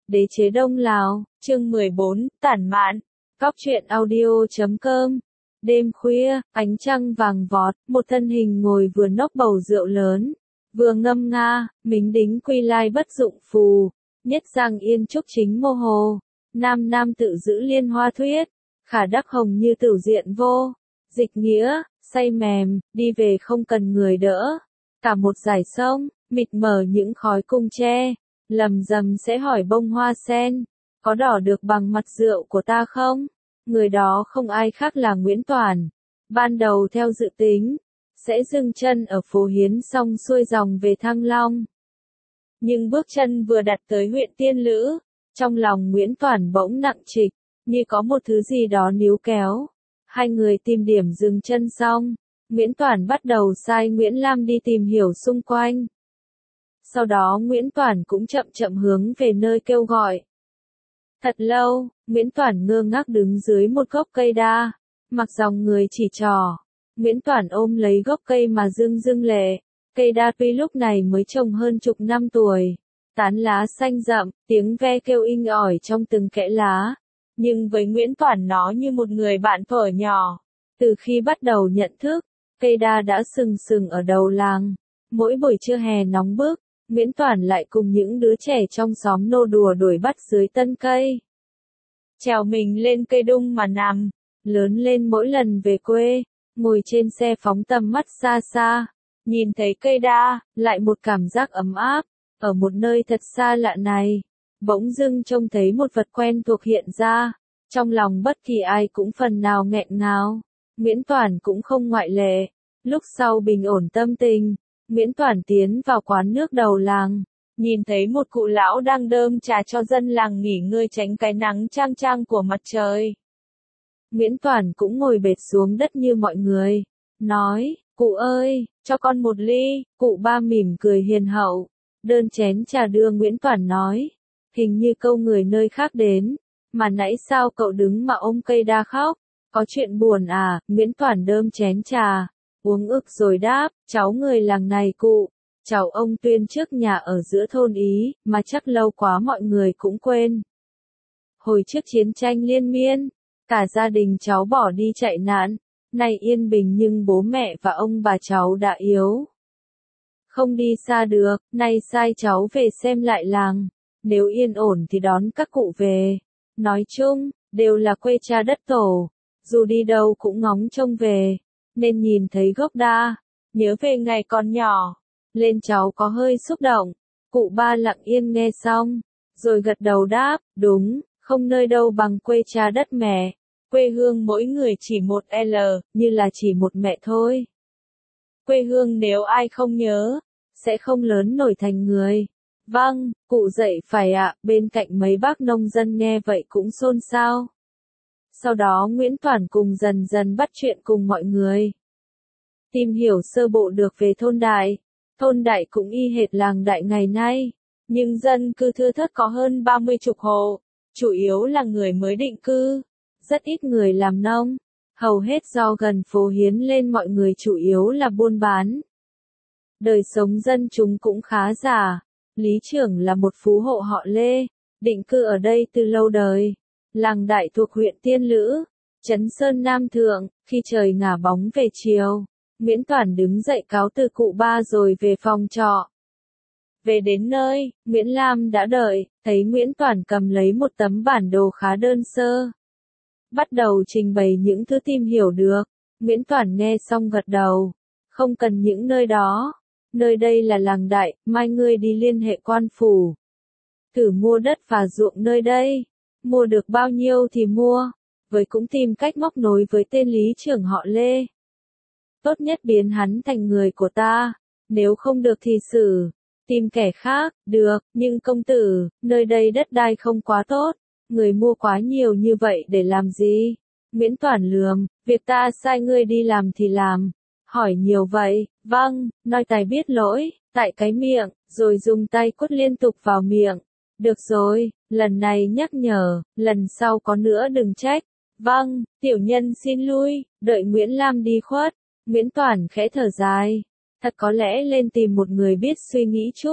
Đế chế Đông Lào, chương 14, tản mạn, Cóc truyện audio.com. Đêm khuya, ánh trăng vàng vọt, một thân hình ngồi vừa nốc bầu rượu lớn, vừa ngâm nga, mính đính quy lai bất dụng phù, nhất giang yên trúc chính mô hồ, nam nam tự giữ liên hoa thuyết, khả đắc hồng như tửu diện vô, dịch nghĩa, say mềm, đi về không cần người đỡ, cả một dải sông, mịt mờ những khói cung tre, lầm rầm sẽ hỏi bông hoa sen, có đỏ được bằng mặt rượu của ta không? Người đó không ai khác là Nguyễn Toản. Ban đầu theo dự tính, sẽ dừng chân ở phố Hiến xong xuôi dòng về Thăng Long. Nhưng bước chân vừa đặt tới huyện Tiên Lữ, trong lòng Nguyễn Toản bỗng nặng trịch, như có một thứ gì đó níu kéo. Hai người tìm điểm dừng chân xong, Nguyễn Toản bắt đầu sai Nguyễn Lam đi tìm hiểu xung quanh. Sau đó Nguyễn Toản cũng chậm chậm hướng về nơi kêu gọi. Thật lâu, Nguyễn Toản ngơ ngác đứng dưới một gốc cây đa, mặc dòng người chỉ trỏ. Nguyễn Toản ôm lấy gốc cây mà rưng rưng lệ. Cây đa tuy lúc này mới trồng hơn chục năm tuổi, tán lá xanh rậm, tiếng ve kêu inh ỏi trong từng kẽ lá. Nhưng với Nguyễn Toản nó như một người bạn thuở nhỏ. Từ khi bắt đầu nhận thức, cây đa đã sừng sừng ở đầu làng. Mỗi buổi trưa hè nóng bức, Nguyễn Toản lại cùng những đứa trẻ trong xóm nô đùa đuổi bắt dưới tân cây. Trèo mình lên cây đung mà nằm, lớn lên mỗi lần về quê, ngồi trên xe phóng tầm mắt xa xa, nhìn thấy cây đa, lại một cảm giác ấm áp, ở một nơi thật xa lạ này, bỗng dưng trông thấy một vật quen thuộc hiện ra, trong lòng bất kỳ ai cũng phần nào nghẹn ngào, Nguyễn Toản cũng không ngoại lệ. Lúc sau bình ổn tâm tình, Nguyễn Toản tiến vào quán nước đầu làng, nhìn thấy một cụ lão đang đơm trà cho dân làng nghỉ ngơi tránh cái nắng chang chang của mặt trời. Nguyễn Toản cũng ngồi bệt xuống đất như mọi người, nói, cụ ơi, cho con một ly, cụ ba mỉm cười hiền hậu, đơn chén trà đưa Nguyễn Toản nói, hình như câu người nơi khác đến, mà nãy sao cậu đứng mà ôm cây đa khóc, có chuyện buồn à? Nguyễn Toản đơm chén trà, uống ực rồi đáp, cháu người làng này cụ, cháu ông Tuyên trước nhà ở giữa thôn Ý, mà chắc lâu quá mọi người cũng quên. Hồi trước chiến tranh liên miên, cả gia đình cháu bỏ đi chạy nạn, nay yên bình nhưng bố mẹ và ông bà cháu đã yếu. Không đi xa được, nay sai cháu về xem lại làng, nếu yên ổn thì đón các cụ về. Nói chung, đều là quê cha đất tổ, dù đi đâu cũng ngóng trông về, nên nhìn thấy gốc đa, nhớ về ngày còn nhỏ, lên cháu có hơi xúc động. Cụ ba lặng yên nghe xong, rồi gật đầu đáp, đúng, không nơi đâu bằng quê cha đất mẹ, quê hương mỗi người chỉ một L, như là chỉ một mẹ thôi. Quê hương nếu ai không nhớ, sẽ không lớn nổi thành người. Vâng, cụ dạy phải ạ, bên cạnh mấy bác nông dân nghe vậy cũng xôn xao. Sau đó Nguyễn Toản cùng dần dần bắt chuyện cùng mọi người. Tìm hiểu sơ bộ được về thôn Đại. Thôn Đại cũng y hệt làng Đại ngày nay, nhưng dân cư thưa thớt có hơn 30 chục hộ, chủ yếu là người mới định cư, rất ít người làm nông, hầu hết do gần phố Hiến lên mọi người chủ yếu là buôn bán. Đời sống dân chúng cũng khá giả, lý trưởng là một phú hộ họ Lê, định cư ở đây từ lâu đời. Làng Đại thuộc huyện Tiên Lữ, Trấn Sơn Nam Thượng. Khi trời ngả bóng về chiều, Nguyễn Toản đứng dậy cáo từ cụ ba rồi về phòng trọ. Về đến nơi, Nguyễn Lam đã đợi, thấy Nguyễn Toản cầm lấy một tấm bản đồ khá đơn sơ. Bắt đầu trình bày những thứ tìm hiểu được, Nguyễn Toản nghe xong gật đầu. Không cần những nơi đó, nơi đây là làng Đại, mai ngươi đi liên hệ quan phủ. Thử mua đất và ruộng nơi đây, mua được bao nhiêu thì mua, với cũng tìm cách móc nối với tên lý trưởng họ Lê. Tốt nhất biến hắn thành người của ta, nếu không được thì xử, tìm kẻ khác, được, nhưng công tử, nơi đây đất đai không quá tốt, người mua quá nhiều như vậy để làm gì? Nguyễn Toản lườm, việc ta sai ngươi đi làm thì làm, hỏi nhiều vậy, vâng, nói tài biết lỗi, tại cái miệng, rồi dùng tay quất liên tục vào miệng. Được rồi, lần này nhắc nhở, lần sau có nữa đừng trách. Vâng, tiểu nhân xin lui, đợi Nguyễn Lam đi khuất. Nguyễn Toản khẽ thở dài. Thật có lẽ lên tìm một người biết suy nghĩ chút,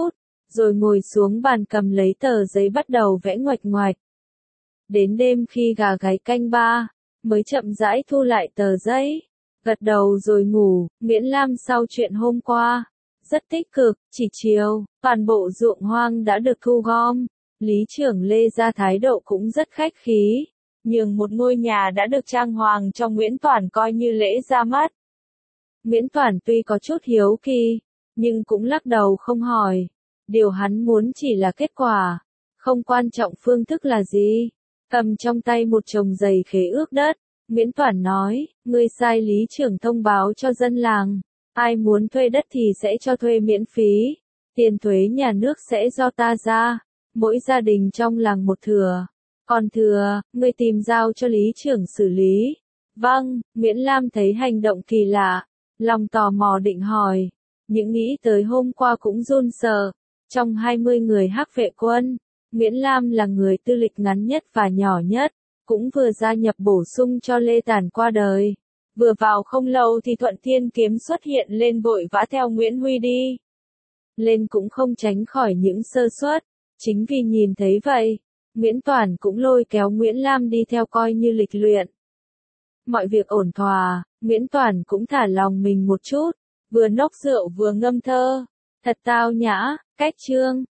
rồi ngồi xuống bàn cầm lấy tờ giấy bắt đầu vẽ ngoạch ngoạch. Đến đêm khi gà gáy canh ba, mới chậm rãi thu lại tờ giấy, gật đầu rồi ngủ. Nguyễn Lam sau chuyện hôm qua, rất tích cực. Chỉ chiều, toàn bộ ruộng hoang đã được thu gom. Lý trưởng Lê ra thái độ cũng rất khách khí, nhường một ngôi nhà đã được trang hoàng cho Nguyễn Toản coi như lễ ra mắt. Nguyễn Toản tuy có chút hiếu kỳ, nhưng cũng lắc đầu không hỏi. Điều hắn muốn chỉ là kết quả, không quan trọng phương thức là gì. Cầm trong tay một chồng giày khế ước đất, Nguyễn Toản nói, ngươi sai lý trưởng thông báo cho dân làng, ai muốn thuê đất thì sẽ cho thuê miễn phí, tiền thuế nhà nước sẽ do ta ra, mỗi gia đình trong làng một thửa, còn thừa, ngươi tìm giao cho lý trưởng xử lý. Vâng, Nguyễn Lam thấy hành động kỳ lạ, lòng tò mò định hỏi, những nghĩ tới hôm qua cũng run sợ. Trong 20 người Hắc vệ quân, Nguyễn Lam là người tư lịch ngắn nhất và nhỏ nhất, cũng vừa gia nhập bổ sung cho Lê Tản qua đời. Vừa vào không lâu thì Thuận Thiên Kiếm xuất hiện lên vội vã theo Nguyễn Huy đi. Lên cũng không tránh khỏi những sơ suất, chính vì nhìn thấy vậy, Nguyễn Toản cũng lôi kéo Nguyễn Lam đi theo coi như lịch luyện. Mọi việc ổn thỏa, Nguyễn Toản cũng thả lòng mình một chút, vừa nốc rượu vừa ngâm thơ, thật tao nhã, cách chương.